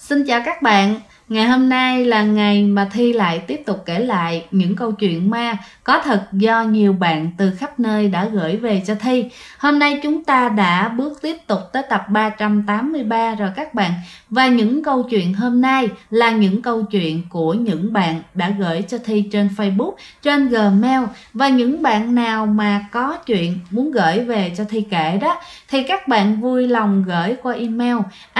Xin chào các bạn. Ngày hôm nay là ngày mà Thi lại tiếp tục kể lại những câu chuyện ma có thật do nhiều bạn từ khắp nơi đã gửi về cho Thi. Hôm nay chúng ta đã bước tiếp tục tới tập 383 rồi các bạn. Và những câu chuyện hôm nay là những câu chuyện của những bạn đã gửi cho Thi trên Facebook, trên Gmail. Và những bạn nào mà có chuyện muốn gửi về cho Thi kể đó thì các bạn vui lòng gửi qua email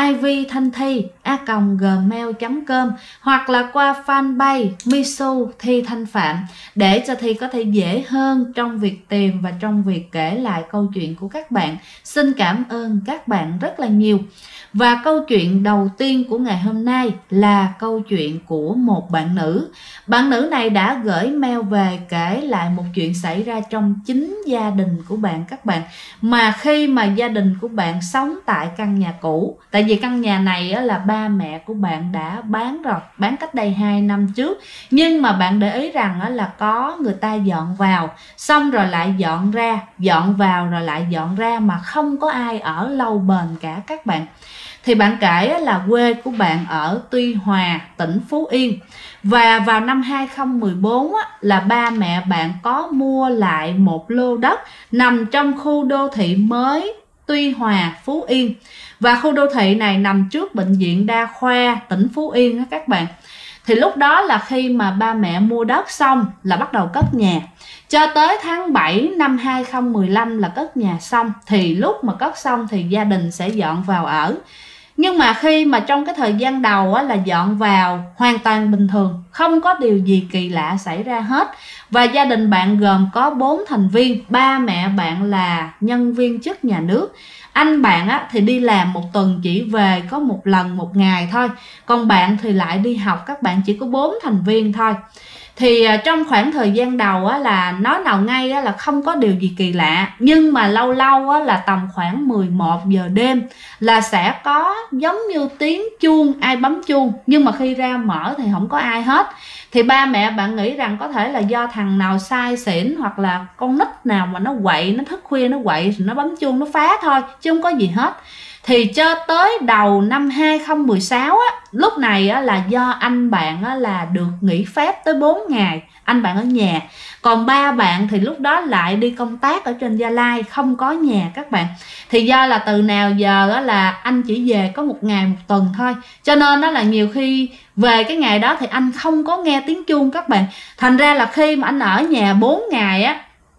ivthanthi@gmail.com hoặc là qua fanpage Misu Thi Thanh Phạm để cho Thi có thể dễ hơn trong việc tìm và trong việc kể lại câu chuyện của các bạn. Xin cảm ơn các bạn rất là nhiều. Và câu chuyện đầu tiên của ngày hôm nay là câu chuyện của một bạn nữ. Bạn nữ này đã gửi mail về kể lại một chuyện xảy ra trong chính gia đình của bạn các bạn. Mà khi mà gia đình của bạn sống tại căn nhà cũ, tại vì căn nhà này là ba mẹ của bạn đã bán rồi, bán cách đây 2 năm trước. Nhưng mà bạn để ý rằng là có người ta dọn vào, xong rồi lại dọn ra, dọn vào rồi lại dọn ra mà không có ai ở lâu bền cả các bạn. Thì bạn kể là quê của bạn ở Tuy Hòa, tỉnh Phú Yên. Và vào năm 2014 là ba mẹ bạn có mua lại một lô đất nằm trong khu đô thị mới Tuy Hòa, Phú Yên. Và khu đô thị này nằm trước bệnh viện đa khoa tỉnh Phú Yên đó các bạn. Thì lúc đó là khi mà ba mẹ mua đất xong là bắt đầu cất nhà. Cho tới tháng 7 năm 2015 là cất nhà xong. Thì lúc mà cất xong thì gia đình sẽ dọn vào ở. Nhưng mà khi mà trong cái thời gian đầu là dọn vào hoàn toàn bình thường, không có điều gì kỳ lạ xảy ra hết. Và gia đình bạn gồm có 4 thành viên, ba mẹ bạn là nhân viên chức nhà nước. Anh bạn thì đi làm một tuần chỉ về có một lần một ngày thôi. Còn bạn thì lại đi học, các bạn chỉ có 4 thành viên thôi. Thì trong khoảng thời gian đầu là nói nào ngay là không có điều gì kỳ lạ. Nhưng mà lâu lâu là tầm khoảng 11 giờ đêm là sẽ có giống như tiếng chuông, ai bấm chuông. Nhưng mà khi ra mở thì không có ai hết. Thì ba mẹ bạn nghĩ rằng có thể là do thằng nào sai xỉn hoặc là con nít nào mà nó quậy, nó thức khuya nó quậy rồi nó bấm chuông nó phá thôi, chứ không có gì hết. Thì cho tới đầu năm 2016 lúc này là do anh bạn là được nghỉ phép tới 4 ngày, anh bạn ở nhà. Còn ba bạn thì lúc đó lại đi công tác ở trên Gia Lai, không có nhà các bạn. Thì do là từ nào giờ là anh chỉ về có một ngày một tuần thôi, cho nên là nhiều khi về cái ngày đó thì anh không có nghe tiếng chuông các bạn. Thành ra là khi mà anh ở nhà 4 ngày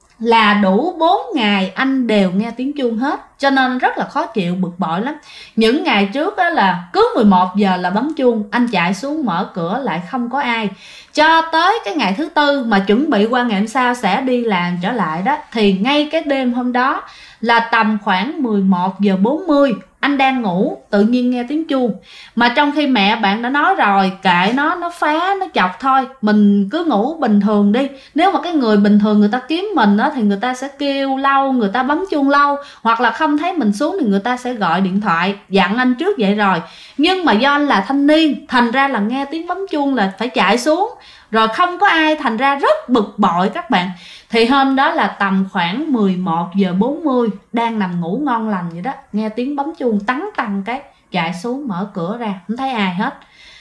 là đủ 4 ngày anh đều nghe tiếng chuông hết. Cho nên rất là khó chịu, bực bội lắm. Những ngày trước là cứ 11 giờ là bấm chuông, anh chạy xuống mở cửa lại không có ai. Cho tới cái ngày thứ tư mà chuẩn bị qua ngày hôm sau sẽ đi làm trở lại đó, thì ngay cái đêm hôm đó là tầm khoảng 11 giờ 40 anh đang ngủ, tự nhiên nghe tiếng chuông. Mà trong khi mẹ bạn đã nói rồi, kệ nó phá, nó chọc thôi, mình cứ ngủ bình thường đi. Nếu mà cái người bình thường người ta kiếm mình thì người ta sẽ kêu lâu, người ta bấm chuông lâu, hoặc là không thấy mình xuống thì người ta sẽ gọi điện thoại, dặn anh trước vậy rồi. Nhưng mà do anh là thanh niên, thành ra là nghe tiếng bấm chuông là phải chạy xuống, rồi không có ai, thành ra rất bực bội các bạn. Thì hôm đó là tầm khoảng 11 giờ 40 đang nằm ngủ ngon lành vậy đó, nghe tiếng bấm chuông tắn tăn cái chạy xuống mở cửa ra không thấy ai hết.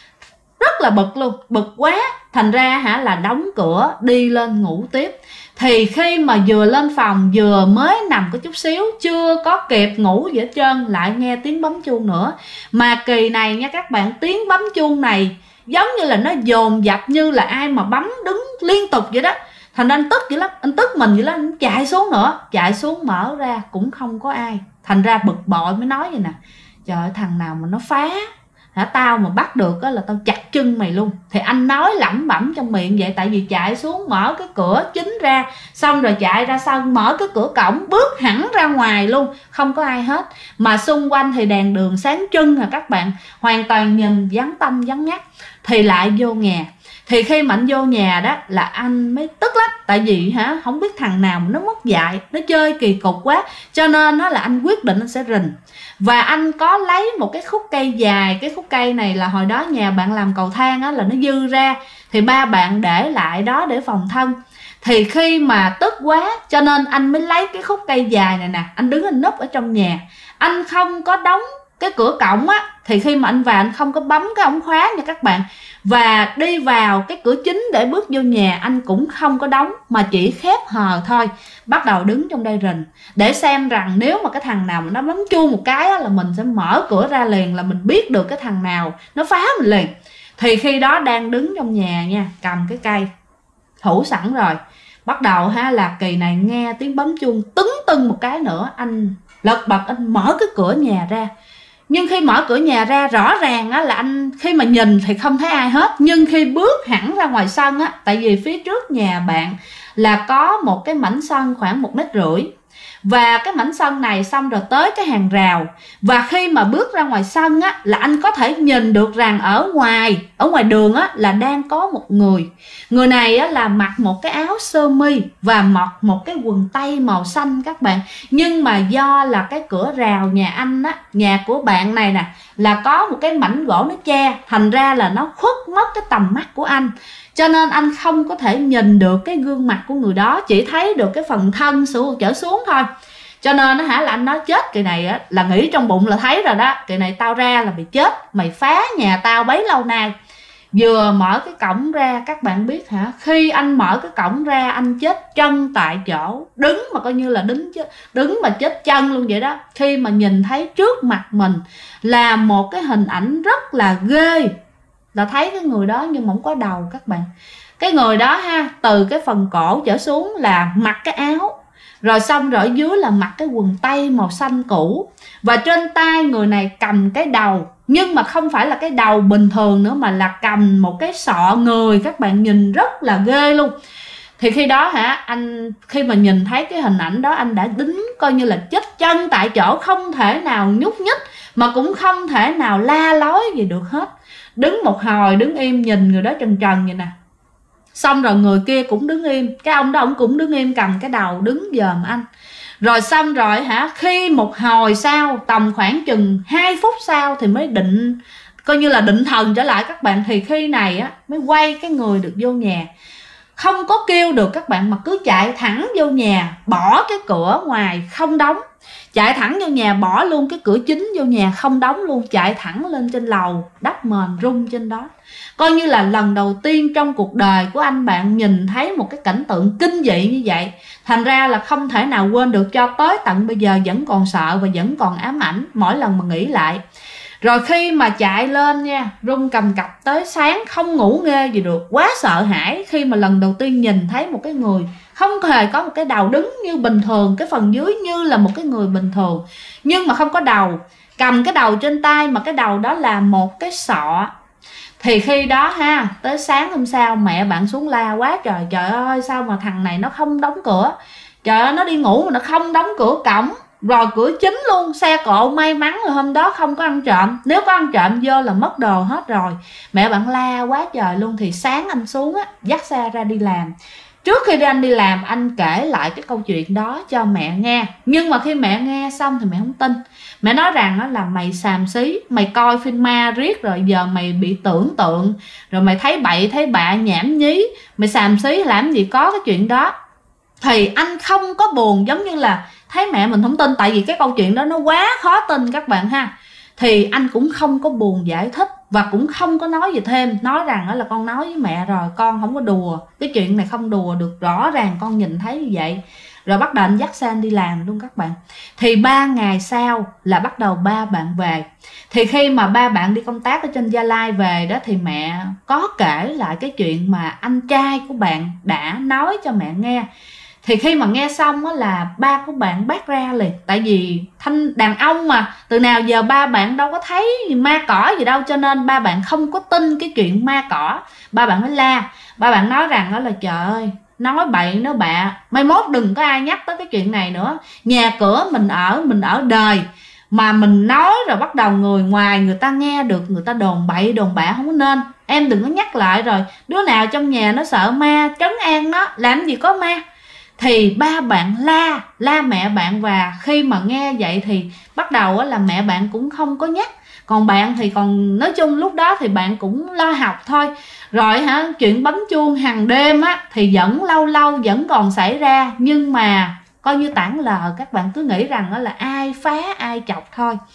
Rất là bực luôn, bực quá. Thành ra là đóng cửa đi lên ngủ tiếp. Thì khi mà vừa lên phòng vừa mới nằm có chút xíu, chưa có kịp ngủ gì hết trơn, lại nghe tiếng bấm chuông nữa. Mà kỳ này nha các bạn, tiếng bấm chuông này giống như là nó dồn dập như là ai mà bấm đứng liên tục vậy đó. Thành ra anh tức dữ lắm, anh tức mình vậy lắm, anh chạy xuống nữa. Chạy xuống mở ra cũng không có ai. Thành ra bực bội mới nói vậy nè: trời ơi, thằng nào mà nó phá tao mà bắt được là tao chặt chân mày luôn. Thì anh nói lẩm bẩm trong miệng vậy, tại vì chạy xuống mở cái cửa chính ra, xong rồi chạy ra sau mở cái cửa cổng, bước hẳn ra ngoài luôn, không có ai hết. Mà xung quanh thì đèn đường sáng trưng các bạn, hoàn toàn nhìn vắng tanh vắng ngắt. Thì lại vô nhà. Thì khi mà anh vô nhà đó là anh mới tức lắm. Tại vì không biết thằng nào mà nó mất dạy, nó chơi kỳ cục quá. Cho nên là anh quyết định anh sẽ rình. Và anh có lấy một cái khúc cây dài. Cái khúc cây này là hồi đó nhà bạn làm cầu thang là nó dư ra. Thì ba bạn để lại đó để phòng thân. Thì khi mà tức quá cho nên anh mới lấy cái khúc cây dài này nè, anh đứng anh núp ở trong nhà. Anh không có đóng cái cửa cổng á, thì khi mà anh vào anh không có bấm cái ống khóa nha các bạn, và đi vào cái cửa chính để bước vô nhà anh cũng không có đóng mà chỉ khép hờ thôi. Bắt đầu đứng trong đây rình để xem rằng nếu mà cái thằng nào mà nó bấm chuông một cái á, là mình sẽ mở cửa ra liền, là mình biết được cái thằng nào nó phá mình liền. Thì khi đó đang đứng trong nhà nha, cầm cái cây thủ sẵn rồi, bắt đầu ha là Kỳ này nghe tiếng bấm chuông tứng tưng một cái nữa, anh lật bật anh mở cái cửa nhà ra. Nhưng khi mở cửa nhà ra rõ ràng á, là anh khi mà nhìn thì không thấy ai hết, nhưng khi bước hẳn ra ngoài sân á, tại vì phía trước nhà bạn là có một cái mảnh sân khoảng 1,5 mét, và cái mảnh sân này xong rồi tới cái hàng rào, và khi mà bước ra ngoài sân á, là anh có thể nhìn được rằng ở ngoài đường á, là đang có một người này á, là mặc một cái áo sơ mi và mặc một cái quần tây màu xanh các bạn. Nhưng mà do là cái cửa rào nhà anh á, nhà của bạn này nè, là có một cái mảnh gỗ nó che, thành ra là nó khuất mất cái tầm mắt của anh, cho nên anh không có thể nhìn được cái gương mặt của người đó, chỉ thấy được cái phần thân trở xuống thôi. Cho nên là anh nói chết Kỳ này á, là nghĩ trong bụng là thấy rồi đó, Kỳ này tao ra là bị chết, mày phá nhà tao bấy lâu nay. Vừa mở cái cổng ra các bạn biết hả, khi anh mở cái cổng ra anh chết chân tại chỗ, đứng mà coi như là đứng mà chết chân luôn vậy đó. Khi mà nhìn thấy trước mặt mình là một cái hình ảnh rất là ghê, là thấy cái người đó nhưng mà không có đầu các bạn. Cái người đó ha, từ cái phần cổ trở xuống là mặc cái áo, rồi xong rồi ở dưới là mặc cái quần tây màu xanh cũ, và trên tay người này cầm cái đầu, nhưng mà không phải là cái đầu bình thường nữa, mà là cầm một cái sọ người, các bạn nhìn rất là ghê luôn. Thì khi đó hả, anh khi mà nhìn thấy cái hình ảnh đó anh đã đứng coi như là chết chân tại chỗ, không thể nào nhúc nhích mà cũng không thể nào la lối gì được hết. Đứng một hồi đứng im nhìn người đó trần trần vậy nè. Xong rồi người kia cũng đứng im, cái ông đó ông cũng đứng im cầm cái đầu đứng dòm anh. Rồi xong rồi hả, khi một hồi sau, tầm khoảng chừng 2 phút sau thì mới định, coi như là định thần trở lại các bạn. Thì khi này á mới quay cái người được vô nhà, không có kêu được các bạn, mà cứ chạy thẳng vô nhà, bỏ cái cửa ngoài không đóng, chạy thẳng vô nhà, bỏ luôn cái cửa chính vô nhà không đóng luôn, chạy thẳng lên trên lầu đắp mền rung trên đó. Coi như là lần đầu tiên trong cuộc đời của anh bạn nhìn thấy một cái cảnh tượng kinh dị như vậy, thành ra là không thể nào quên được, cho tới tận bây giờ vẫn còn sợ và vẫn còn ám ảnh mỗi lần mà nghĩ lại. Rồi khi mà chạy lên nha, run cầm cập tới sáng không ngủ nghê gì được, quá sợ hãi khi mà lần đầu tiên nhìn thấy một cái người không hề có một cái đầu, đứng như bình thường, cái phần dưới như là một cái người bình thường nhưng mà không có đầu, cầm cái đầu trên tay mà cái đầu đó là một cái sọ. Thì khi đó ha, tới sáng hôm sau mẹ bạn xuống la quá trời, trời ơi sao mà thằng này nó không đóng cửa, trời ơi nó đi ngủ mà nó không đóng cửa cổng, rồi cửa chính luôn, xe cộ may mắn là hôm đó không có ăn trộm, nếu có ăn trộm vô là mất đồ hết rồi. Mẹ bạn la quá trời luôn. Thì sáng anh xuống á, dắt xe ra đi làm. Trước khi anh đi làm anh kể lại cái câu chuyện đó cho mẹ nghe, nhưng mà khi mẹ nghe xong thì mẹ không tin. Mẹ nói rằng đó là mày xàm xí, mày coi phim ma riết rồi giờ mày bị tưởng tượng, rồi mày thấy bậy thấy bạ nhảm nhí, mày xàm xí làm gì có cái chuyện đó. Thì anh không có buồn, giống như là thấy mẹ mình không tin, tại vì cái câu chuyện đó nó quá khó tin các bạn ha. Thì anh cũng không có buồn giải thích và cũng không có nói gì thêm, nói rằng đó là con nói với mẹ rồi, con không có đùa, cái chuyện này không đùa được, rõ ràng con nhìn thấy như vậy. Rồi bắt đầu anh dắt xe anh đi làm luôn các bạn. Thì 3 ngày sau là bắt đầu ba bạn về. Thì khi mà ba bạn đi công tác ở trên Gia Lai về đó, thì mẹ có kể lại cái chuyện mà anh trai của bạn đã nói cho mẹ nghe. Thì khi mà nghe xong á là ba của bạn bác ra liền, tại vì đàn ông mà, từ nào giờ ba bạn đâu có thấy ma cỏ gì đâu, cho nên ba bạn không có tin cái chuyện ma cỏ. Ba bạn mới la, ba bạn nói rằng đó là trời ơi, nói bậy nói bạ, mai mốt đừng có ai nhắc tới cái chuyện này nữa. Nhà cửa mình ở đời mà mình nói rồi bắt đầu người ngoài người ta nghe được, người ta đồn bậy đồn bạ không có nên. Em đừng có nhắc lại, rồi đứa nào trong nhà nó sợ ma trấn an nó, làm gì có ma. Thì ba bạn la mẹ bạn, và khi mà nghe vậy thì bắt đầu là mẹ bạn cũng không có nhắc. Còn bạn thì còn, nói chung lúc đó thì bạn cũng lo học thôi. Rồi hả, chuyện bấm chuông hàng đêm á thì vẫn lâu lâu vẫn còn xảy ra, nhưng mà coi như tản lờ, các bạn cứ nghĩ rằng đó là ai phá ai chọc thôi.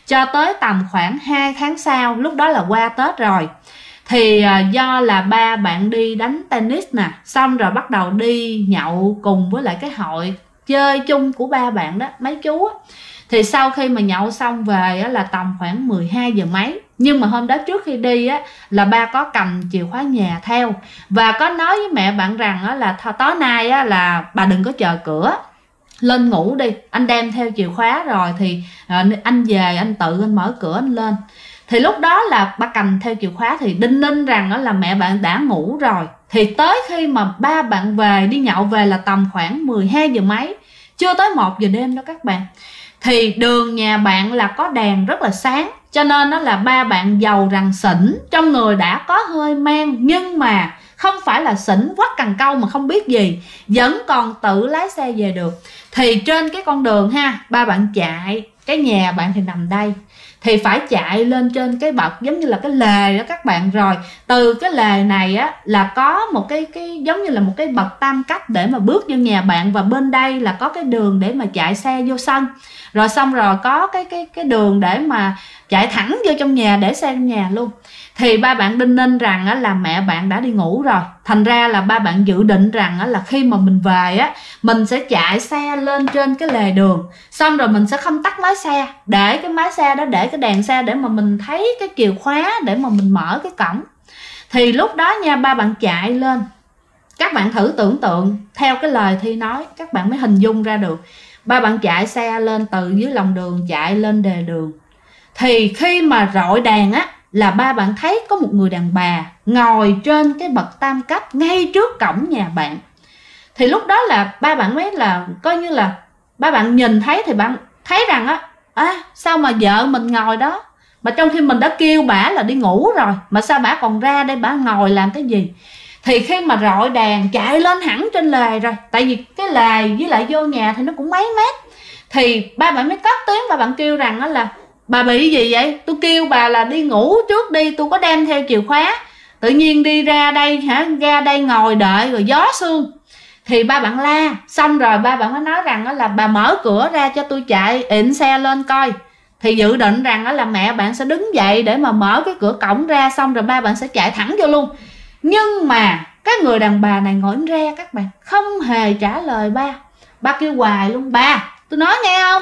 cho tới tầm khoảng 2 tháng sau, lúc đó là qua Tết rồi. Thì do là ba bạn đi đánh tennis nè, xong rồi bắt đầu đi nhậu cùng với lại cái hội chơi chung của ba bạn đó, mấy chú á. Thì sau khi mà nhậu xong về á, là tầm khoảng 12 giờ mấy. Nhưng mà hôm đó trước khi đi á, là ba có cầm chìa khóa nhà theo, và có nói với mẹ bạn rằng á, là tối nay á, là bà đừng có chờ cửa, lên ngủ đi, anh đem theo chìa khóa rồi thì anh về anh tự anh mở cửa anh lên. Thì lúc đó là ba cầm theo chìa khóa thì đinh ninh rằng đó là mẹ bạn đã ngủ rồi. Thì tới khi mà ba bạn về, đi nhậu về là tầm khoảng 12 giờ mấy, chưa tới 1 giờ đêm đó các bạn. Thì đường nhà bạn là có đèn rất là sáng, cho nên đó là ba bạn giàu rằng xỉn, trong người đã có hơi men, nhưng mà không phải là xỉn quắt cần câu mà không biết gì, vẫn còn tự lái xe về được. Thì trên cái con đường ha, ba bạn chạy, cái nhà bạn thì nằm đây, thì phải chạy lên trên cái bậc giống như là cái lề đó các bạn. Rồi từ cái lề này á là có một cái giống như là một cái bậc tam cấp để mà bước vô nhà bạn, và bên đây là có cái đường để mà chạy xe vô sân. Rồi xong rồi có cái đường để mà chạy thẳng vô trong nhà, để xe trong nhà luôn. Thì ba bạn đinh ninh rằng á, là mẹ bạn đã đi ngủ rồi. Thành ra là ba bạn dự định rằng á, là khi mà mình về á, mình sẽ chạy xe lên trên cái lề đường, xong rồi mình sẽ không tắt máy xe, để cái máy xe đó, để cái đèn xe để mà mình thấy cái chìa khóa để mà mình mở cái cổng. Thì lúc đó nha, ba bạn chạy lên, các bạn thử tưởng tượng theo cái lời Thi nói, các bạn mới hình dung ra được. Ba bạn chạy xe lên từ dưới lòng đường chạy lên đề đường. Thì khi mà rọi đèn á, là ba bạn thấy có một người đàn bà ngồi trên cái bậc tam cấp ngay trước cổng nhà bạn. Thì lúc đó là ba bạn mới là coi như là ba bạn nhìn thấy, thì bạn thấy rằng á, sao mà vợ mình ngồi đó, mà trong khi mình đã kêu bả là đi ngủ rồi, mà sao bả còn ra đây bả ngồi làm cái gì. Thì khi mà rọi đèn chạy lên hẳn trên lề rồi, tại vì cái lề với lại vô nhà thì nó cũng mấy mét, thì ba bạn mới cất tiếng, ba bạn kêu rằng đó là bà bị gì vậy, tôi kêu bà là đi ngủ trước đi, tôi có đem theo chìa khóa, tự nhiên đi ra đây hả, ra đây ngồi đợi rồi gió sương. Thì ba bạn la, xong rồi ba bạn mới nói rằng đó là bà mở cửa ra cho tôi chạy ịn xe lên coi. Thì dự định rằng đó là mẹ bạn sẽ đứng dậy để mà mở cái cửa cổng ra, xong rồi ba bạn sẽ chạy thẳng vô luôn. Nhưng mà cái người đàn bà này ngồi im re các bạn, không hề trả lời ba. Ba kêu hoài luôn, bà tôi nói nghe không.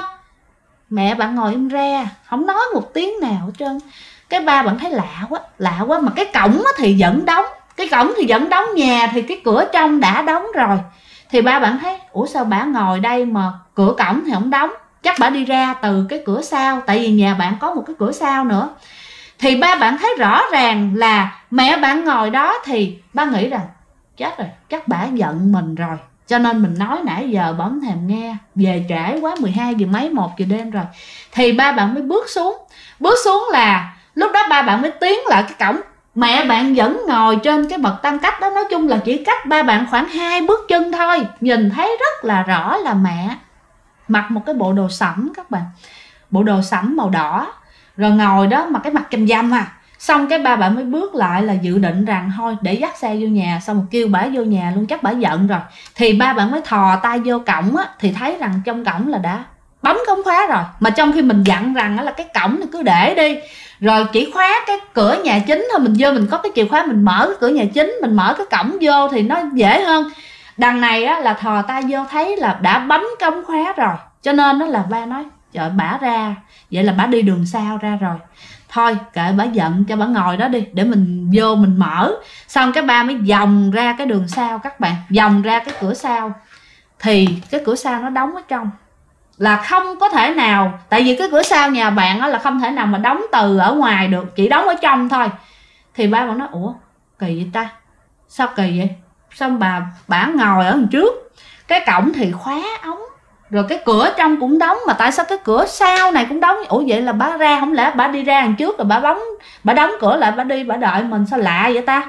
Mẹ bạn ngồi im re, không nói một tiếng nào hết trơn. Cái ba bạn thấy lạ quá, mà cái cổng thì vẫn đóng, cái cổng thì vẫn đóng, nhà thì cái cửa trong đã đóng rồi. Thì ba bạn thấy ủa sao bà ngồi đây mà cửa cổng thì không đóng, chắc bà đi ra từ cái cửa sau, tại vì nhà bạn có một cái cửa sau nữa. Thì ba bạn thấy rõ ràng là mẹ bạn ngồi đó, thì ba nghĩ rằng chết rồi, chắc bà giận mình rồi, cho nên mình nói nãy giờ bà không thèm nghe, về trễ quá, 12 giờ mấy, 1 giờ đêm rồi. Thì ba bạn mới bước xuống là lúc đó ba bạn mới tiến lại cái cổng. Mẹ bạn vẫn ngồi trên cái bậc tam cấp đó, nói chung là chỉ cách ba bạn khoảng 2 bước chân thôi. Nhìn thấy rất là rõ là mẹ mặc một cái bộ đồ sẫm các bạn, bộ đồ sẫm màu đỏ, rồi ngồi đó mà cái mặt chăm chăm Xong cái ba bạn mới bước lại là dự định rằng thôi để dắt xe vô nhà, xong rồi kêu bả vô nhà luôn, chắc bả giận rồi. Thì ba bạn mới thò tay vô cổng thì thấy rằng trong cổng là đã bấm cổng khóa rồi. Mà trong khi mình dặn rằng là cái cổng thì cứ để đi, rồi chỉ khóa cái cửa nhà chính thôi, mình vô mình có cái chìa khóa mình mở cái cửa nhà chính, mình mở cái cổng vô thì nó dễ hơn. Đằng này là thò tay vô thấy là đã bấm cổng khóa rồi, cho nên đó là ba nói trời, bả ra vậy là bả đi đường sau ra rồi, thôi kệ bả giận, cho bả ngồi đó đi để mình vô mình mở. Xong cái ba mới vòng ra cái đường sau các bạn, vòng ra cái cửa sau. Thì cái cửa sau nó đóng ở trong, là không có thể nào, tại vì cái cửa sau nhà bạn là không thể nào mà đóng từ ở ngoài được, chỉ đóng ở trong thôi. Thì ba bạn nói ủa kỳ vậy ta, sao kỳ vậy, xong bả ngồi ở đằng trước, cái cổng thì khóa ống, rồi cái cửa trong cũng đóng, mà tại sao cái cửa sau này cũng đóng? Ủa vậy là bả ra, không lẽ bả đi ra đằng trước rồi bả đóng cửa lại, bả đi bả đợi mình, sao lạ vậy ta?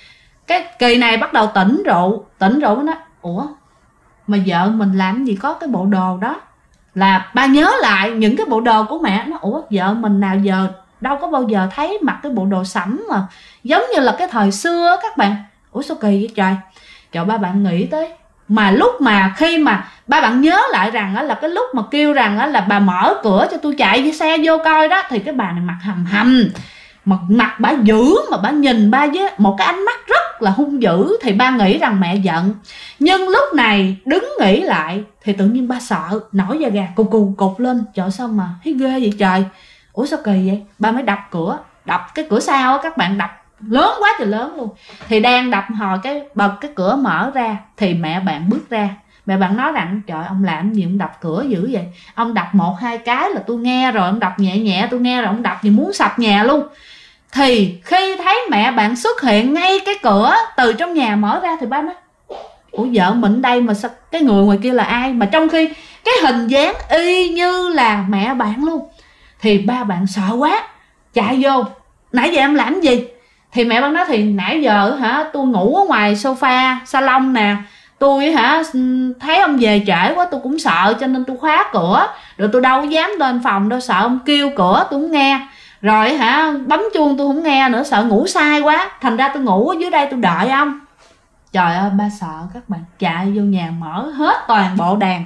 Cái kỳ này bắt đầu tỉnh rượu mới nói ủa mà vợ mình làm gì có cái bộ đồ đó. Là ba nhớ lại những cái bộ đồ của mẹ, nó ủa vợ mình nào giờ đâu có bao giờ thấy mặc cái bộ đồ sẫm mà giống như là cái thời xưa các bạn. Ủa sao kỳ vậy trời. Trời, ba bạn nghĩ tới, mà lúc mà khi mà ba bạn nhớ lại rằng là cái lúc mà kêu rằng là bà mở cửa cho tôi chạy với xe vô coi đó, thì cái bà này mặt hầm hầm, mặt bà dữ, mà bà nhìn ba với một cái ánh mắt rất là hung dữ. Thì ba nghĩ rằng mẹ giận, nhưng lúc này đứng nghĩ lại thì tự nhiên ba sợ, nổi da gà cục lên. Trời, sao mà thấy ghê vậy trời, ủa sao kỳ vậy. Ba mới đập cửa, đập cái cửa sau á các bạn, đập lớn quá trời lớn luôn. Thì đang đập hồi cái bật cái cửa mở ra, thì mẹ bạn bước ra. Mẹ bạn nói rằng trời, ông làm gì ông đập cửa dữ vậy, ông đập 1-2 cái là tôi nghe rồi, ông đập nhẹ nhẹ tôi nghe rồi, ông đập gì muốn sập nhà luôn. Thì khi thấy mẹ bạn xuất hiện ngay cái cửa từ trong nhà mở ra, thì ba nói ủa vợ mình đây mà sao cái người ngoài kia là ai, mà trong khi cái hình dáng y như là mẹ bạn luôn. Thì ba bạn sợ quá, chạy vô, nãy giờ em làm gì. Thì mẹ bạn nói thì nãy giờ tôi ngủ ở ngoài sofa salon nè, tôi thấy ông về trễ quá, tôi cũng sợ cho nên tôi khóa cửa, rồi tôi đâu dám lên phòng đâu, sợ ông kêu cửa tôi không nghe, rồi bấm chuông tôi không nghe nữa, sợ ngủ sai quá, thành ra tôi ngủ ở dưới đây tôi đợi ông. Trời ơi, ba sợ các bạn, chạy vô nhà mở hết toàn bộ đèn,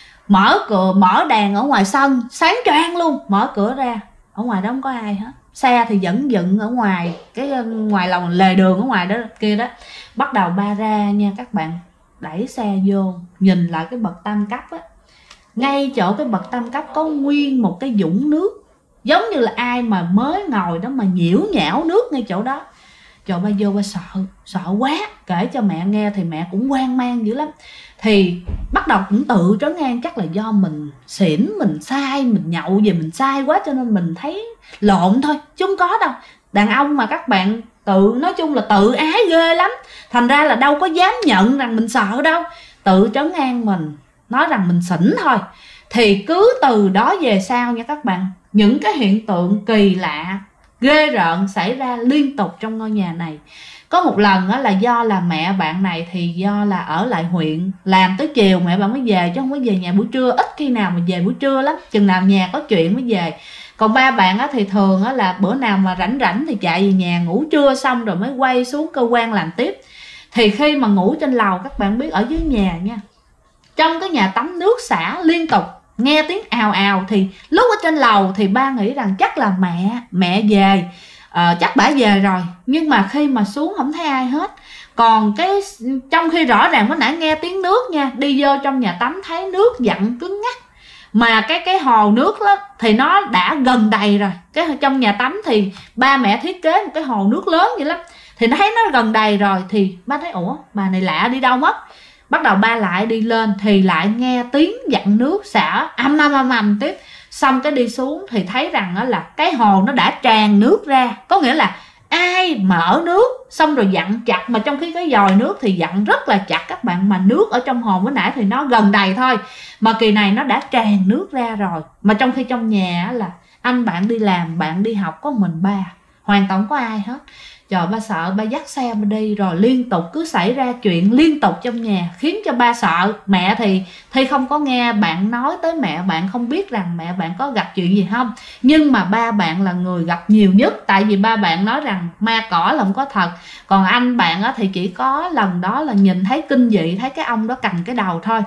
mở đèn ở ngoài sân sáng choang luôn, mở cửa ra, ở ngoài đó không có ai hết, xe thì vẫn dựng ở ngoài cái ngoài lòng lề đường ở ngoài đó kia đó. Bắt đầu ba ra nha các bạn, đẩy xe vô, nhìn lại cái bậc tam cấp á, ngay chỗ cái bậc tam cấp có nguyên một cái vũng nước, giống như là ai mà mới ngồi đó mà nhiễu nhão nước ngay chỗ đó. Trời, ba vô ba sợ quá, kể cho mẹ nghe thì mẹ cũng hoang mang dữ lắm. Thì bắt đầu cũng tự trấn an, chắc là do mình xỉn, mình sai, mình nhậu về mình sai quá cho nên mình thấy lộn thôi, chứ không có đâu. Đàn ông mà các bạn nói chung là tự ái ghê lắm, thành ra là đâu có dám nhận rằng mình sợ đâu, tự trấn an mình, nói rằng mình xỉn thôi. Thì cứ từ đó về sau nha các bạn, những cái hiện tượng kỳ lạ ghê rợn xảy ra liên tục trong ngôi nhà này. Có một lần là do là mẹ bạn này thì do là ở lại huyện làm tới chiều mẹ bạn mới về, chứ không có về nhà buổi trưa, ít khi nào mà về buổi trưa lắm, chừng nào nhà có chuyện mới về. Còn ba bạn thì thường là bữa nào mà rảnh thì chạy về nhà ngủ trưa xong rồi mới quay xuống cơ quan làm tiếp. Thì khi mà ngủ trên lầu, các bạn biết ở dưới nhà nha, trong cái nhà tắm nước xả liên tục nghe tiếng ào ào. Thì lúc ở trên lầu thì ba nghĩ rằng chắc là mẹ về, chắc bả về rồi, nhưng mà khi mà xuống không thấy ai hết. Còn trong khi rõ ràng mới nãy nghe tiếng nước nha, đi vô trong nhà tắm thấy nước dặn cứng ngắc, mà cái hồ nước đó thì nó đã gần đầy rồi. Cái trong nhà tắm thì ba mẹ thiết kế một cái hồ nước lớn vậy lắm, thì nó thấy nó gần đầy rồi. Thì ba thấy ủa bà này lạ đi đâu mất. Bắt đầu ba lại đi lên thì lại nghe tiếng dặn nước xả ầm tiếp. Xong cái đi xuống thì thấy rằng là cái hồ nó đã tràn nước ra, có nghĩa là ai mở nước xong rồi dặn chặt, mà trong khi cái vòi nước thì dặn rất là chặt các bạn, mà nước ở trong hồ mới nãy thì nó gần đầy thôi, mà kỳ này nó đã tràn nước ra rồi. Mà trong khi trong nhà là anh bạn đi làm, bạn đi học, có mình ba, hoàn toàn không có ai hết. Trời, ba sợ, ba dắt xe ba đi, rồi liên tục cứ xảy ra chuyện liên tục trong nhà, khiến cho ba sợ. Mẹ thì không có nghe bạn nói tới mẹ bạn, không biết rằng mẹ bạn có gặp chuyện gì không. Nhưng mà ba bạn là người gặp nhiều nhất, tại vì ba bạn nói rằng ma cỏ là không có thật. Còn anh bạn thì chỉ có lần đó là nhìn thấy kinh dị, thấy cái ông đó cầm cái đầu thôi.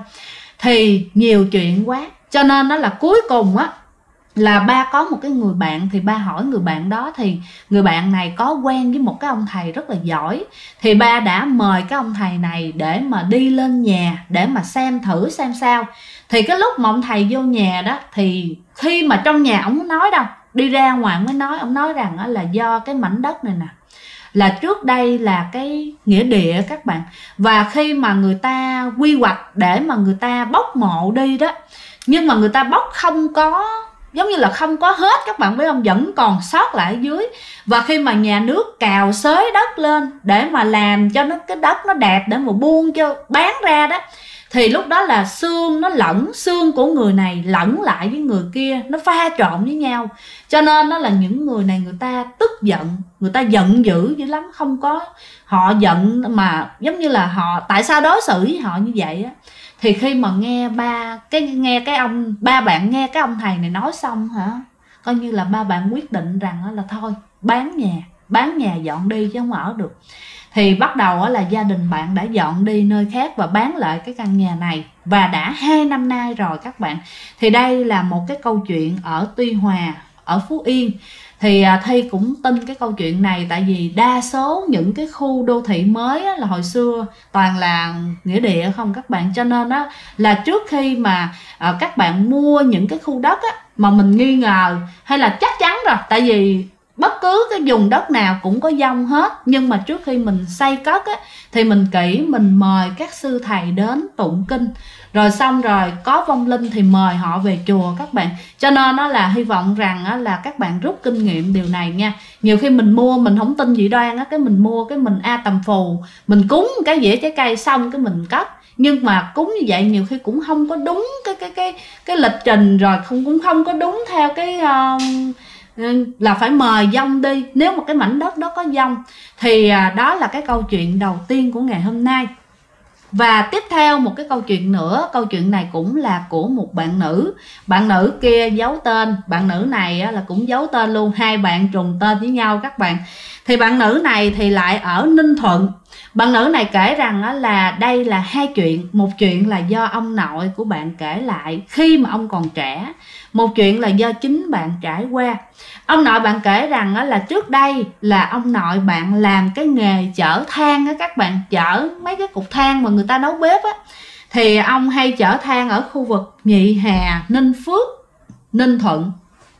Thì nhiều chuyện quá, cho nên đó là cuối cùng là ba có một cái người bạn. Thì ba hỏi người bạn đó, thì người bạn này có quen với một cái ông thầy rất là giỏi. Thì ba đã mời cái ông thầy này để mà đi lên nhà để mà xem thử xem sao. Thì cái lúc mà ông thầy vô nhà đó, thì khi mà trong nhà ông không nói đâu, đi ra ngoài mới nói. Ông nói rằng là do cái mảnh đất này nè là trước đây là cái nghĩa địa các bạn, và khi mà người ta quy hoạch để mà người ta bốc mộ đi đó, nhưng mà người ta bốc không có, giống như là không có hết các bạn biết không, vẫn còn sót lại ở dưới. Và khi mà nhà nước cào xới đất lên để mà làm cho cái đất nó đẹp để mà buôn cho bán ra đó, thì lúc đó là xương nó lẫn, xương của người này lẫn lại với người kia, nó pha trộn với nhau. Cho nên nó là những người này người ta tức giận, người ta giận dữ dữ lắm. Không có, họ giận mà giống như là họ tại sao đối xử với họ như vậy á. Thì khi mà nghe ba bạn nghe cái ông thầy này nói xong coi như là ba bạn quyết định rằng là thôi bán nhà dọn đi chứ không ở được. Thì bắt đầu là gia đình bạn đã dọn đi nơi khác và bán lại cái căn nhà này, và đã 2 năm nay rồi các bạn. Thì đây là một cái câu chuyện ở Tuy Hòa, ở Phú Yên. Thì Thi cũng tin cái câu chuyện này, tại vì đa số những cái khu đô thị mới là hồi xưa toàn là nghĩa địa không các bạn. Cho nên là trước khi mà các bạn mua những cái khu đất mà mình nghi ngờ hay là chắc chắn rồi, tại vì bất cứ cái vùng đất nào cũng có dông hết, nhưng mà trước khi mình xây cất thì mình kỹ, mình mời các sư thầy đến tụng kinh, rồi xong rồi có vong linh thì mời họ về chùa các bạn. Cho nên là hy vọng rằng là các bạn rút kinh nghiệm điều này nha. Nhiều khi mình mua mình không tin dị đoan cái mình mua cái mình tầm phù, mình cúng cái dĩa trái cây xong cái mình cất, nhưng mà cúng như vậy nhiều khi cũng không có đúng cái lịch trình, rồi cũng không có đúng theo cái là phải mời dông đi. Nếu một cái mảnh đất đó có dông thì đó là cái câu chuyện đầu tiên của ngày hôm nay. Và tiếp theo một cái câu chuyện nữa, câu chuyện này cũng là của một bạn nữ. Bạn nữ kia giấu tên, bạn nữ này là cũng giấu tên luôn, hai bạn trùng tên với nhau các bạn. Thì bạn nữ này thì lại ở Ninh Thuận. Bạn nữ này kể rằng là đây là hai chuyện. Một chuyện là do ông nội của bạn kể lại khi mà ông còn trẻ, một chuyện là do chính bạn trải qua. Ông nội bạn kể rằng là trước đây là ông nội bạn làm cái nghề chở than các bạn, chở mấy cái cục than mà người ta nấu bếp thì ông hay chở than ở khu vực Nhị Hà, Ninh Phước, Ninh Thuận.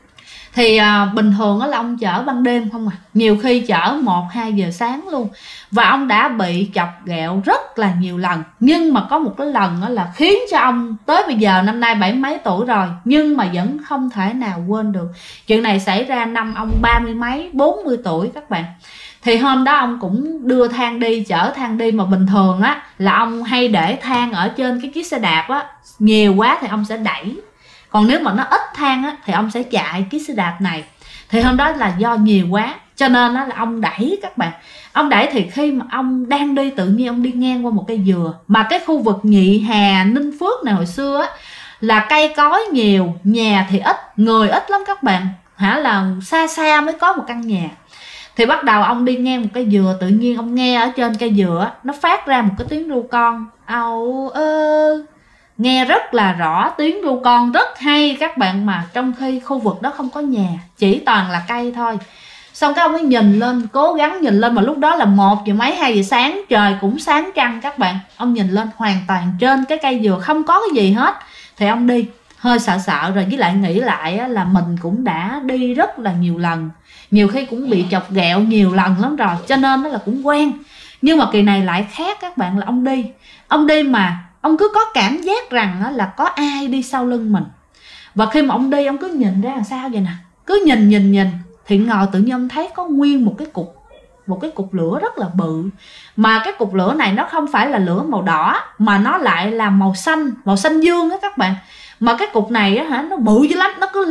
Thì bình thường là ông chở ban đêm không nhiều khi chở 1-2 giờ sáng luôn. Và ông đã bị chọc ghẹo rất là nhiều lần. Nhưng mà có một cái lần là khiến cho ông tới bây giờ năm nay 70 mấy tuổi rồi, nhưng mà vẫn không thể nào quên được. Chuyện này xảy ra năm ông 30 mấy, 40 tuổi các bạn. Thì hôm đó ông cũng đưa than đi, chở than đi, mà bình thường là ông hay để than ở trên cái chiếc xe đạp nhiều quá thì ông sẽ đẩy. Còn nếu mà nó ít than thì ông sẽ chạy chiếc xe đạp này. Thì hôm đó là do nhiều quá cho nên là ông đẩy các bạn. Ông đẩy thì khi mà ông đang đi, tự nhiên ông đi ngang qua một cây dừa. Mà cái khu vực Nhị Hà, Ninh Phước này hồi xưa là cây cối nhiều, nhà thì ít, người ít lắm các bạn. Là xa xa mới có một căn nhà. Thì bắt đầu ông đi ngang một cây dừa, tự nhiên ông nghe ở trên cây dừa nó phát ra một cái tiếng ru con. Ау ơ, nghe rất là rõ, tiếng ru con rất hay các bạn, mà trong khi khu vực đó không có nhà, chỉ toàn là cây thôi. Xong cái ông ấy nhìn lên, cố gắng nhìn lên, mà lúc đó là 1 giờ mấy 2 giờ sáng, trời cũng sáng trăng các bạn. Ông nhìn lên hoàn toàn trên cái cây dừa không có cái gì hết. Thì ông đi hơi sợ sợ rồi, với lại nghĩ lại là mình cũng đã đi rất là nhiều lần, nhiều khi cũng bị chọc ghẹo nhiều lần lắm rồi, cho nên nó là cũng quen. Nhưng mà kỳ này lại khác các bạn, là ông đi mà ông cứ có cảm giác rằng là có ai đi sau lưng mình. Và khi mà ông đi, ông cứ nhìn ra làm sao vậy nè, cứ nhìn thì ngồi tự nhiên ông thấy có nguyên một cái cục lửa rất là bự. Mà cái cục lửa này nó không phải là lửa màu đỏ, mà nó lại là màu xanh dương các bạn. Mà cái cục này nó bự dữ lắm, nó cứ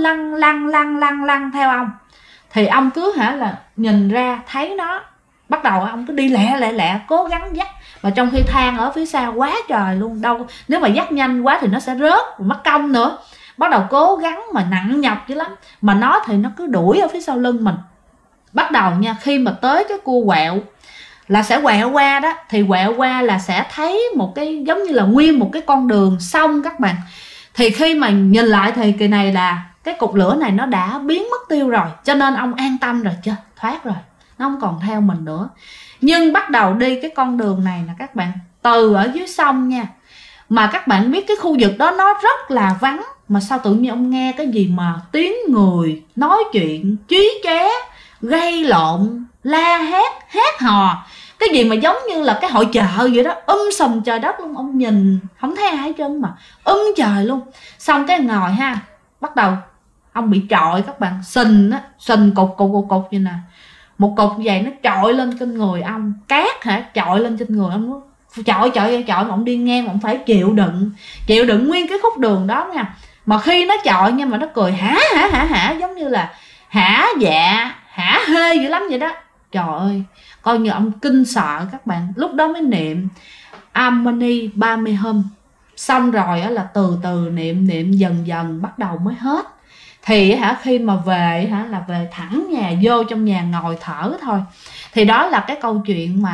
lăn theo ông. Thì ông cứ là nhìn ra thấy nó, bắt đầu ông cứ đi lẹ cố gắng dắt. Mà trong khi than ở phía sau quá trời luôn, đâu nếu mà dắt nhanh quá thì nó sẽ rớt, mất công nữa. Bắt đầu cố gắng mà nặng nhọc dữ lắm, mà nó thì nó cứ đuổi ở phía sau lưng mình. Bắt đầu nha, khi mà tới cái cua quẹo là sẽ quẹo qua đó, thì quẹo qua là sẽ thấy một cái giống như là nguyên một cái con đường sông các bạn. Thì khi mà nhìn lại thì kỳ này là cái cục lửa này nó đã biến mất tiêu rồi, cho nên ông an tâm rồi, chứ thoát rồi, nó không còn theo mình nữa. Nhưng bắt đầu đi cái con đường này nè các bạn, từ ở dưới sông nha, mà các bạn biết cái khu vực đó nó rất là vắng, mà sao tự nhiên ông nghe cái gì mà tiếng người nói chuyện chí chóe, gây lộn, la hét, hét hò, cái gì mà giống như là cái hội chợ vậy đó, sùm trời đất luôn. Ông nhìn không thấy ai hết trơn mà trời luôn. Xong cái ngồi bắt đầu ông bị trội các bạn, sình cục như nè, một cục vậy nó trội lên trên người ông, cát trội lên trên người ông, chọi mà ông đi ngang mà ông phải chịu đựng nguyên cái khúc đường đó nha. Mà khi nó chọi nha, mà nó cười hả giống như là hả dạ hả hê dữ lắm vậy đó. Trời ơi, coi như ông kinh sợ các bạn. Lúc đó mới niệm Amani 30 hôm, xong rồi là từ từ niệm dần bắt đầu mới hết. Thì khi mà về là về thẳng nhà, vô trong nhà ngồi thở thôi. Thì đó là cái câu chuyện mà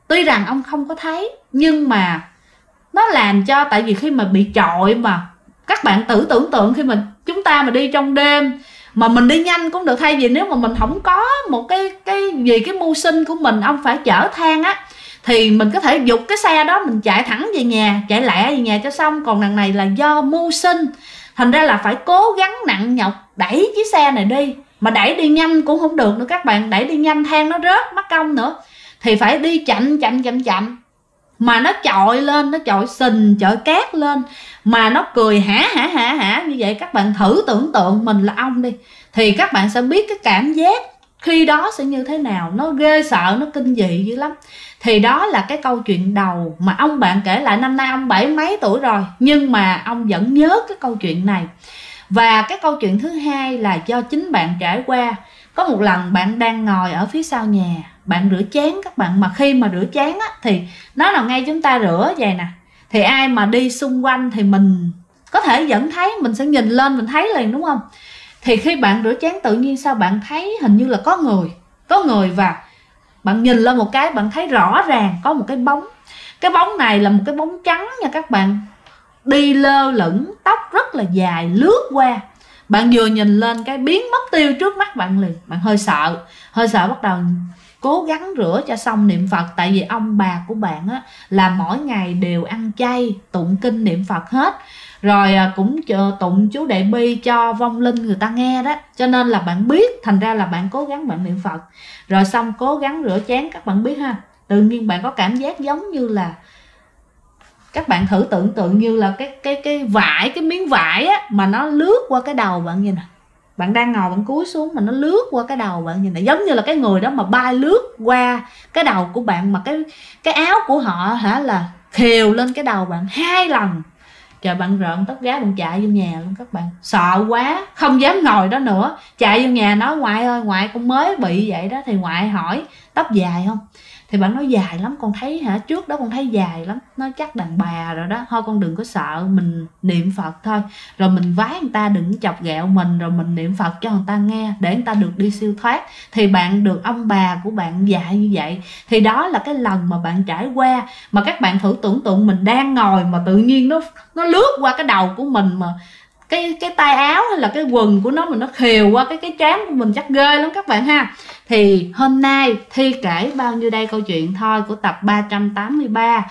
Tuy rằng ông không có thấy, nhưng mà nó làm cho, tại vì khi mà bị trội mà các bạn tưởng tượng khi mà chúng ta mà đi trong đêm mà mình đi nhanh cũng được, thay vì nếu mà mình không có một cái gì cái mưu sinh của mình, ông phải chở than á, thì mình có thể giục cái xe đó mình chạy thẳng về nhà, chạy lẹ về nhà cho xong. Còn đằng này là do mưu sinh, thành ra là phải cố gắng nặng nhọc đẩy chiếc xe này đi, mà đẩy đi nhanh cũng không được nữa các bạn, đẩy đi nhanh than nó rớt mất công nữa, thì phải đi chậm. Mà nó chọi lên, nó chọi sình chọi cát lên, mà nó cười hả như vậy. Các bạn thử tưởng tượng mình là ông đi, thì các bạn sẽ biết cái cảm giác khi đó sẽ như thế nào. Nó ghê sợ, nó kinh dị dữ lắm. Thì đó là cái câu chuyện đầu mà ông bạn kể lại. Năm nay ông 70 mấy tuổi rồi, nhưng mà ông vẫn nhớ cái câu chuyện này. Và cái câu chuyện thứ hai là do chính bạn trải qua. Có một lần bạn đang ngồi ở phía sau nhà, bạn rửa chén các bạn. Mà khi mà rửa chén á, thì nó nào ngay chúng ta rửa vậy nè, thì ai mà đi xung quanh thì mình có thể vẫn thấy, mình sẽ nhìn lên mình thấy liền, đúng không? Thì khi bạn rửa chén tự nhiên sao bạn thấy hình như là có người, và bạn nhìn lên một cái bạn thấy rõ ràng có một cái bóng. Cái bóng này là một cái bóng trắng nha các bạn, đi lơ lửng, tóc rất là dài lướt qua. Bạn vừa nhìn lên cái biến mất tiêu trước mắt bạn liền. Bạn hơi sợ bắt đầu cố gắng rửa cho xong niệm Phật. Tại vì ông bà của bạn á, là mỗi ngày đều ăn chay, tụng kinh niệm Phật hết. Rồi cũng tụng chú Đại Bi cho vong linh người ta nghe đó. Cho nên là bạn biết, thành ra là bạn cố gắng bạn niệm Phật. Rồi xong cố gắng rửa chén, các bạn biết ha, tự nhiên bạn có cảm giác giống như là, các bạn thử tưởng tượng như là cái vải, cái miếng vải á, mà nó lướt qua cái đầu bạn như nè. Bạn đang ngồi bạn cúi xuống mà nó lướt qua cái đầu bạn như này, giống như là cái người đó mà bay lướt qua cái đầu của bạn, mà cái áo của họ hả là khều lên cái đầu bạn 2 lần. Trời, bạn rợn tóc gáy, bạn chạy vô nhà luôn các bạn, sợ quá không dám ngồi đó nữa, chạy vô nhà nói ngoại ơi, ngoại con mới bị vậy đó. Thì ngoại hỏi tóc dài không, thì bạn nói dài lắm, con thấy hả, trước đó con thấy dài lắm. Nói chắc đàn bà rồi đó, thôi con đừng có sợ, mình niệm Phật thôi, rồi mình vái người ta đừng chọc ghẹo mình, rồi mình niệm Phật cho người ta nghe để người ta được đi siêu thoát. Thì bạn được ông bà của bạn dạy như vậy. Thì đó là cái lần mà bạn trải qua. Mà các bạn thử tưởng tượng mình đang ngồi mà tự nhiên nó lướt qua cái đầu của mình, mà cái tay áo hay là cái quần của nó mà nó khều qua cái trán của mình, chắc ghê lắm các bạn ha. Thì hôm nay Thi kể bao nhiêu đây câu chuyện thôi của tập 383.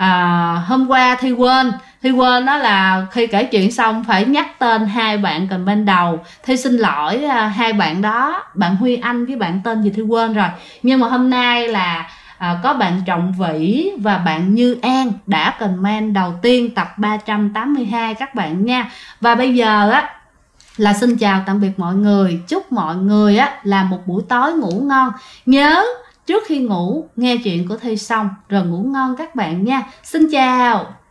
Hôm qua Thi quên đó là khi kể chuyện xong phải nhắc tên 2 bạn comment đầu. Thi xin lỗi 2 bạn đó, bạn Huy Anh với bạn tên gì Thi quên rồi. Nhưng mà hôm nay là có bạn Trọng Vĩ và bạn Như An đã comment đầu tiên tập 382 các bạn nha. Và bây giờ á là xin chào tạm biệt mọi người. Chúc mọi người á là một buổi tối ngủ ngon. Nhớ trước khi ngủ nghe chuyện của Thi xong rồi ngủ ngon các bạn nha. Xin chào.